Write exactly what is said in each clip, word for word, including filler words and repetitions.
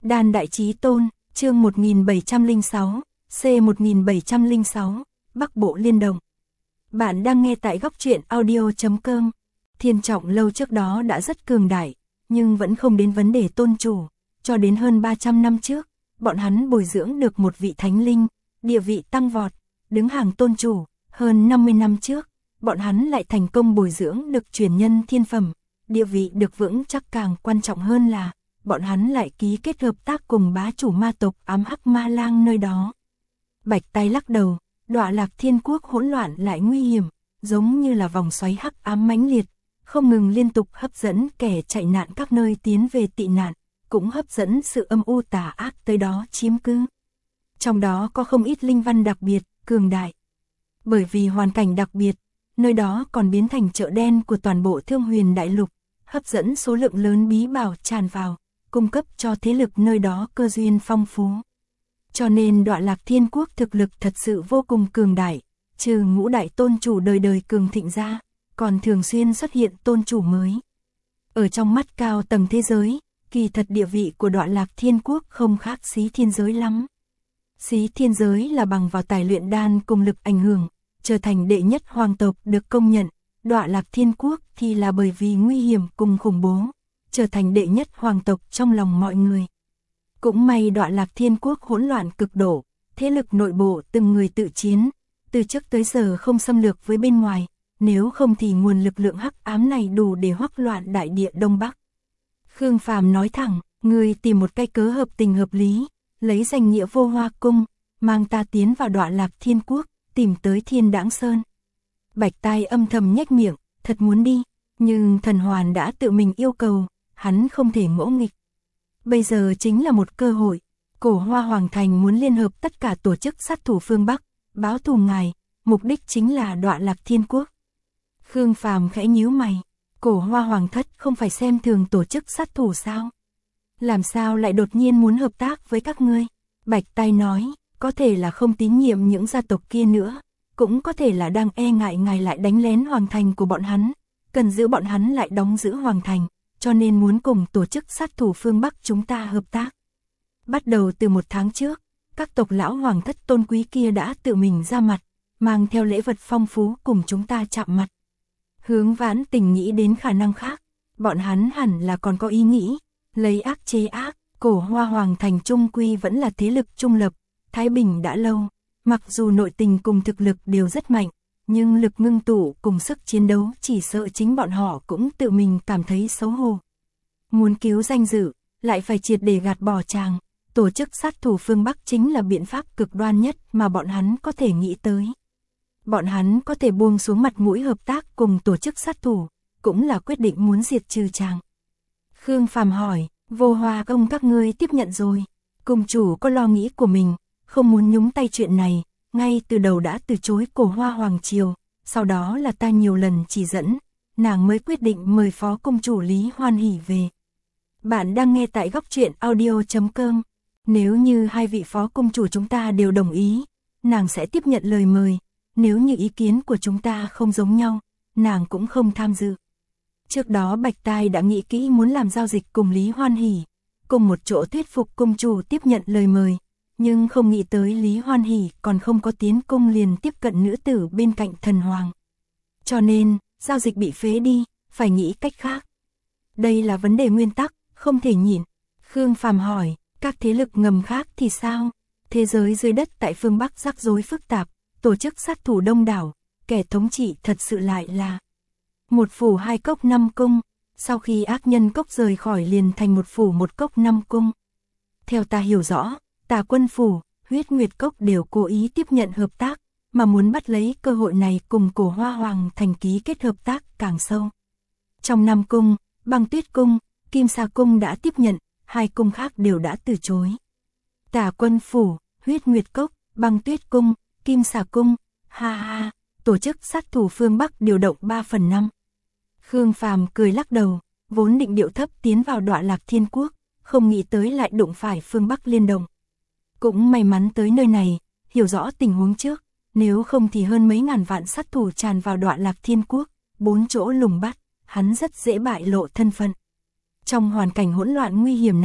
Đan Đại Chí Tôn, chương một nghìn bảy trăm lẻ sáu, C một nghìn bảy trăm lẻ sáu, Bắc Bộ Liên Động. Bạn đang nghe tại góc truyện audio chấm com. Thiên Trọng Lâu trước đó đã rất cường đại, nhưng vẫn không đến vấn đề tôn chủ. Cho đến hơn ba trăm năm trước, bọn hắn bồi dưỡng được một vị thánh linh, địa vị tăng vọt, đứng hàng tôn chủ. Hơn năm mươi năm trước, bọn hắn lại thành công bồi dưỡng được truyền nhân thiên phẩm, địa vị được vững chắc. Càng quan trọng hơn là, bọn hắn lại ký kết hợp tác cùng bá chủ ma tộc Ám Hắc Ma Lang nơi đó. Bạch Tai lắc đầu, Đọa Lạc Thiên Quốc hỗn loạn lại nguy hiểm, giống như là vòng xoáy hắc ám mãnh liệt, không ngừng liên tục hấp dẫn kẻ chạy nạn các nơi tiến về tị nạn, cũng hấp dẫn sự âm u tà ác tới đó chiếm cứ. Trong đó có không ít linh văn đặc biệt, cường đại. Bởi vì hoàn cảnh đặc biệt, nơi đó còn biến thành chợ đen của toàn bộ Thương Huyền Đại Lục, hấp dẫn số lượng lớn bí bảo tràn vào, cung cấp cho thế lực nơi đó cơ duyên phong phú. Cho nên Đọa Lạc Thiên Quốc thực lực thật sự vô cùng cường đại, trừ ngũ đại tôn chủ đời đời cường thịnh ra, còn thường xuyên xuất hiện tôn chủ mới. Ở trong mắt cao tầng thế giới, kỳ thật địa vị của Đọa Lạc Thiên Quốc không khác Xí Thiên Giới lắm. Xí Thiên Giới là bằng vào tài luyện đan cùng lực ảnh hưởng, trở thành đệ nhất hoàng tộc được công nhận. Đọa Lạc Thiên Quốc thì là bởi vì nguy hiểm cùng khủng bố, trở thành đệ nhất hoàng tộc trong lòng mọi người. Cũng may Đọa Lạc Thiên Quốc hỗn loạn cực độ, thế lực nội bộ từng người tự chiến, từ trước tới giờ không xâm lược với bên ngoài, nếu không thì nguồn lực lượng hắc ám này đủ để hoắc loạn đại địa Đông Bắc. Khương Phàm nói thẳng, người tìm một cái cớ hợp tình hợp lý, lấy danh nghĩa Vô Hoa Cung, mang ta tiến vào Đọa Lạc Thiên Quốc, tìm tới Thiên Đãng Sơn. Bạch Tai âm thầm nhếch miệng, thật muốn đi, nhưng Thần Hoàn đã tự mình yêu cầu, hắn không thể ngỗ nghịch. Bây giờ chính là một cơ hội, Cổ Hoa Hoàng Thành muốn liên hợp tất cả tổ chức sát thủ phương Bắc, báo thù ngài, mục đích chính là Đọa Lạc Thiên Quốc. Khương Phàm khẽ nhíu mày, Cổ Hoa Hoàng thất không phải xem thường tổ chức sát thủ sao? Làm sao lại đột nhiên muốn hợp tác với các ngươi? Bạch Tai nói, có thể là không tín nhiệm những gia tộc kia nữa, cũng có thể là đang e ngại ngài lại đánh lén hoàng thành của bọn hắn, cần giữ bọn hắn lại đóng giữ hoàng thành, cho nên muốn cùng tổ chức sát thủ phương Bắc chúng ta hợp tác. Bắt đầu từ một tháng trước, các tộc lão hoàng thất tôn quý kia đã tự mình ra mặt, mang theo lễ vật phong phú cùng chúng ta chạm mặt. Hướng Vãn Tình nghĩ đến khả năng khác, bọn hắn hẳn là còn có ý nghĩ, lấy ác chế ác. Cổ Hoa Hoàng Thành trung quy vẫn là thế lực trung lập, thái bình đã lâu, mặc dù nội tình cùng thực lực đều rất mạnh, nhưng lực ngưng tụ cùng sức chiến đấu chỉ sợ chính bọn họ cũng tự mình cảm thấy xấu hổ. Muốn cứu danh dự, lại phải triệt để gạt bỏ chàng, tổ chức sát thủ phương Bắc chính là biện pháp cực đoan nhất mà bọn hắn có thể nghĩ tới. Bọn hắn có thể buông xuống mặt mũi hợp tác cùng tổ chức sát thủ, cũng là quyết định muốn diệt trừ chàng. Khương Phàm hỏi, Vô Hoa Cung các ngươi tiếp nhận rồi, cung chủ có lo nghĩ của mình, không muốn nhúng tay chuyện này, ngay từ đầu đã từ chối Cổ Hoa Hoàng Triều, sau đó là ta nhiều lần chỉ dẫn, nàng mới quyết định mời phó cung chủ Lý Hoan Hỷ về. Bạn đang nghe tại góc truyện audio chấm com, nếu như hai vị phó cung chủ chúng ta đều đồng ý, nàng sẽ tiếp nhận lời mời, nếu như ý kiến của chúng ta không giống nhau, nàng cũng không tham dự. Trước đó Bạch Tai đã nghĩ kỹ muốn làm giao dịch cùng Lý Hoan Hỷ, cùng một chỗ thuyết phục cung chủ tiếp nhận lời mời, nhưng không nghĩ tới Lý Hoan Hỷ còn không có tiến cung liền tiếp cận nữ tử bên cạnh thần hoàng. Cho nên, giao dịch bị phế đi, phải nghĩ cách khác. Đây là vấn đề nguyên tắc, không thể nhịn. Khương Phàm hỏi, các thế lực ngầm khác thì sao? Thế giới dưới đất tại phương Bắc rắc rối phức tạp, tổ chức sát thủ đông đảo, kẻ thống trị thật sự lại là một phủ hai cốc năm cung, sau khi ác nhân cốc rời khỏi liền thành một phủ một cốc năm cung. Theo ta hiểu rõ, Tà Quân phủ, Huyết Nguyệt cốc đều cố ý tiếp nhận hợp tác, mà muốn bắt lấy cơ hội này cùng Cổ Hoa Hoàng thành ký kết hợp tác càng sâu. Trong năm cung, Băng Tuyết cung, Kim Sa cung đã tiếp nhận, hai cung khác đều đã từ chối. Tà Quân phủ, Huyết Nguyệt cốc, Băng Tuyết cung, Kim Sa cung, ha ha, tổ chức sát thủ phương Bắc điều động ba phần năm. Khương Phàm cười lắc đầu, vốn định điệu thấp tiến vào Đọa Lạc Thiên Quốc, không nghĩ tới lại đụng phải phương Bắc liên động. Cũng may mắn tới nơi này, hiểu rõ tình huống trước, nếu không thì hơn mấy ngàn vạn sát thủ tràn vào Đọa Lạc Thiên Quốc, bốn chỗ lùng bắt, hắn rất dễ bại lộ thân phận. Trong hoàn cảnh hỗn loạn nguy hiểm này,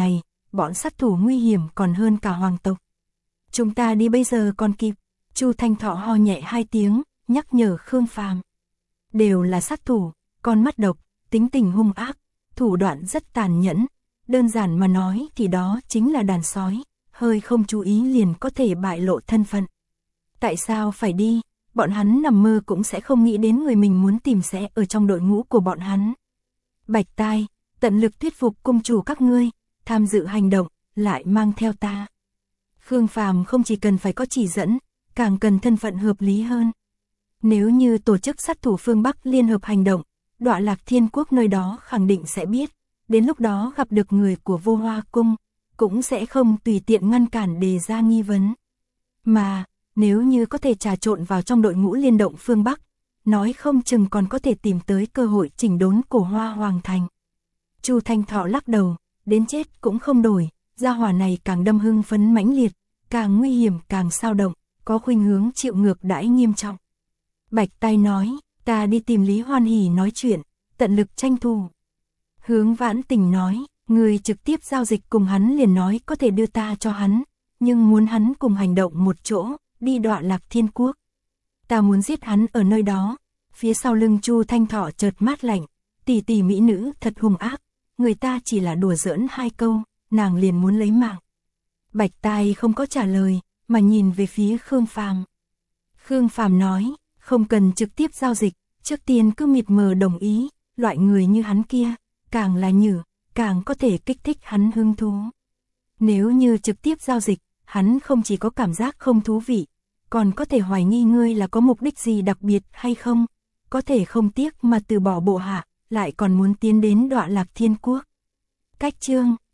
bọn sát thủ nguy hiểm còn hơn cả hoàng tộc. Chúng ta đi bây giờ còn kịp. Chu Thanh Thọ ho nhẹ hai tiếng, nhắc nhở Khương Phàm. Đều là sát thủ, con mắt độc, tính tình hung ác, thủ đoạn rất tàn nhẫn, đơn giản mà nói thì đó chính là đàn sói, hơi không chú ý liền có thể bại lộ thân phận. Tại sao phải đi? Bọn hắn nằm mơ cũng sẽ không nghĩ đến người mình muốn tìm sẽ ở trong đội ngũ của bọn hắn. Bạch Tai, tận lực thuyết phục cung chủ các ngươi, tham dự hành động, lại mang theo ta. Khương Phàm không chỉ cần phải có chỉ dẫn, càng cần thân phận hợp lý hơn. Nếu như tổ chức sát thủ phương Bắc liên hợp hành động, Đọa Lạc Thiên Quốc nơi đó khẳng định sẽ biết, đến lúc đó gặp được người của Vô Hoa Cung, cũng sẽ không tùy tiện ngăn cản đề ra nghi vấn. Mà, nếu như có thể trà trộn vào trong đội ngũ liên động phương Bắc, nói không chừng còn có thể tìm tới cơ hội chỉnh đốn cổ Hoa Hoàng Thành. Chu Thanh Thọ lắc đầu, đến chết cũng không đổi, gia hỏa này càng đâm hưng phấn mãnh liệt, càng nguy hiểm càng sao động, có khuynh hướng chịu ngược đãi nghiêm trọng. Bạch Tai nói, ta đi tìm Lý Hoan Hỷ nói chuyện, tận lực tranh thủ. Hướng Vãn Tình nói, người trực tiếp giao dịch cùng hắn liền nói có thể đưa ta cho hắn, nhưng muốn hắn cùng hành động một chỗ, đi Đọa Lạc Thiên Quốc. Ta muốn giết hắn ở nơi đó. Phía sau lưng Chu Thanh Thọ chợt mát lạnh, tỷ tỷ mỹ nữ thật hung ác, người ta chỉ là đùa giỡn hai câu, nàng liền muốn lấy mạng. Bạch Tai không có trả lời, mà nhìn về phía Khương Phàm. Khương Phàm nói, không cần trực tiếp giao dịch, trước tiên cứ mịt mờ đồng ý, loại người như hắn kia, càng là nhử, càng có thể kích thích hắn hứng thú. Nếu như trực tiếp giao dịch, hắn không chỉ có cảm giác không thú vị, còn có thể hoài nghi ngươi là có mục đích gì đặc biệt hay không, có thể không tiếc mà từ bỏ bộ hạ, lại còn muốn tiến đến Đọa Lạc Thiên Quốc. Cách chương